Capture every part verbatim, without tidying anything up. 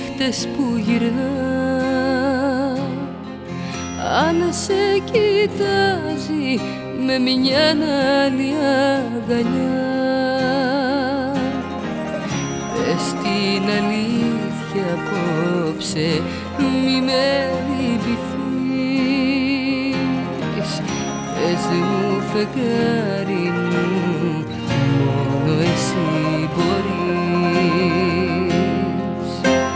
νύχτες που γυρνά, αν σε κοιτάζει με μια άλλη αγκαλιά, πες την αλήθεια απόψε, μη με λυπηθείς. Πες μου φεγγάρι μου, μόνο εσύ μπορείς.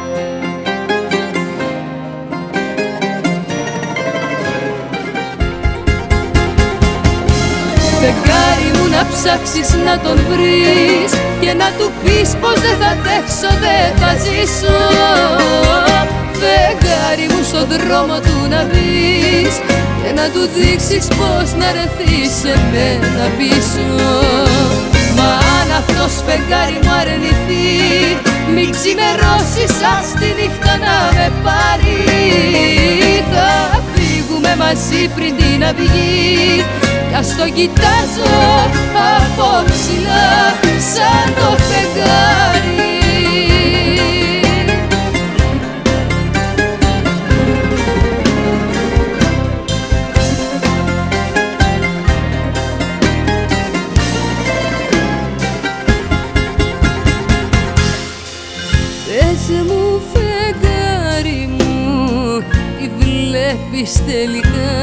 Φεγγάρι μου να ψάξεις να τον βρεις και να του πεις πως δεν θα αντέξω, δεν θα ζήσω. Φεγγάρι μου στον δρόμο του να μπεις και να του δείξεις πως να ρεθείς σε μένα πίσω. Μα αν αυτός φεγγάρι μου αρνηθεί, μη ξημερώσεις ας τη νύχτα να με πάρει. Θα φύγουμε μαζί πριν την αυγή κι ας το κοιτάζω από ψηλά σαν το φεγγάρι. Πες μου φεγγάρι μου, τι βλέπεις τελικά,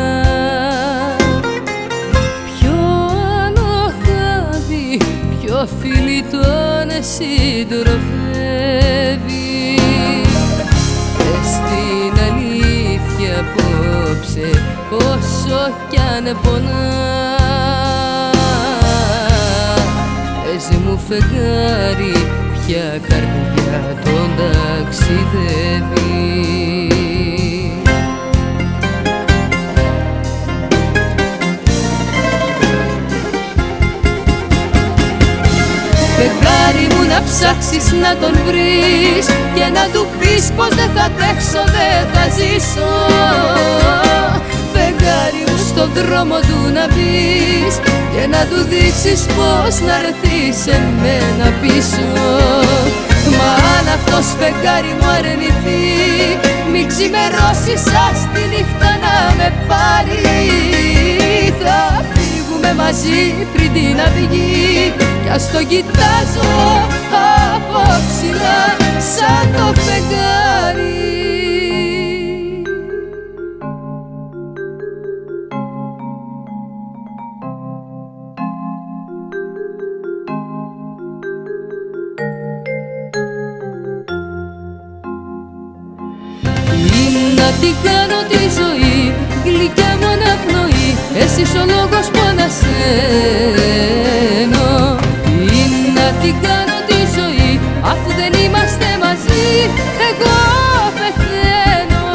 ποιο άλλο χάδι, ποιο φίλι τον συντροφεύει. Πες την αλήθεια απόψε, όσο κι αν πονά. Πες μου φεγγάρι, ποια καρδιά τον ταξιδεύει. Φεγγάρι μου να ψάξεις να τον βρεις και να του πεις πως δεν θα τρέξω, δεν θα ζήσω. Φεγγάρι μου στον δρόμο του να μπεις και να του δείξεις πως να ρεθείς σε μένα πίσω. Μα αν αυτός φεγγάρι μου αρνηθεί, μη ξημερώσεις ας τη νύχτα να με πάρει. Θα φύγουμε μαζί πριν την αυγή κι ας το κοιτάζω από ψηλά σαν το φεγγάρι. Να την κάνω τη ζωή, γλυκιά μου αναπνοή, εσύ ο λόγος που ανασένω. Ή να την κάνω τη ζωή, αφού δεν είμαστε μαζί, εγώ πεθαίνω.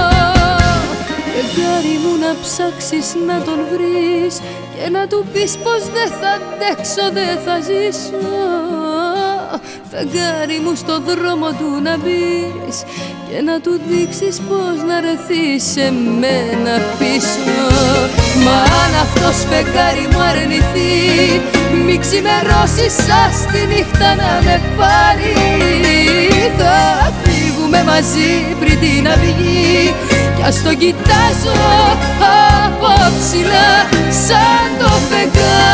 Φεγγάρι μου να ψάξεις να τον βρεις και να του πεις πως δεν θα αντέξω, δεν θα ζήσω. Φεγγάρι μου στο δρόμο του να μπεις και να του δείξεις πως να ρεθείς σε μένα πίσω. Μα αν αυτός φεγγάρι μου αρνηθεί, μη ξημερώσεις ας τη νύχτα να με πάρει. Θα φύγουμε μαζί πριν την αυγή κι ας το κοιτάζω από ψηλά σαν το φεγγάρι.